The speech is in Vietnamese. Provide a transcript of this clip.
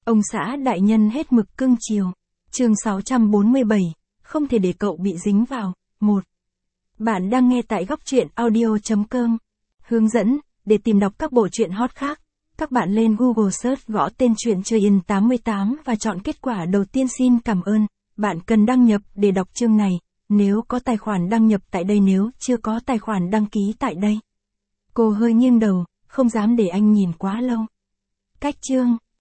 Ông xã đại nhân hết mực cưng chiều. Chương 647, không thể để cậu bị dính vào. 1. Bạn đang nghe tại góc truyện audio.com. Hướng dẫn, để tìm đọc các bộ truyện hot khác, các bạn lên Google Search gõ tên truyện Chơi In 88 và chọn kết quả đầu tiên. Xin cảm ơn. Bạn cần đăng nhập để đọc chương này, nếu có tài khoản đăng nhập tại đây, nếu chưa có tài khoản đăng ký tại đây. Cô hơi nghiêng đầu, không dám để anh nhìn quá lâu. Cách chương.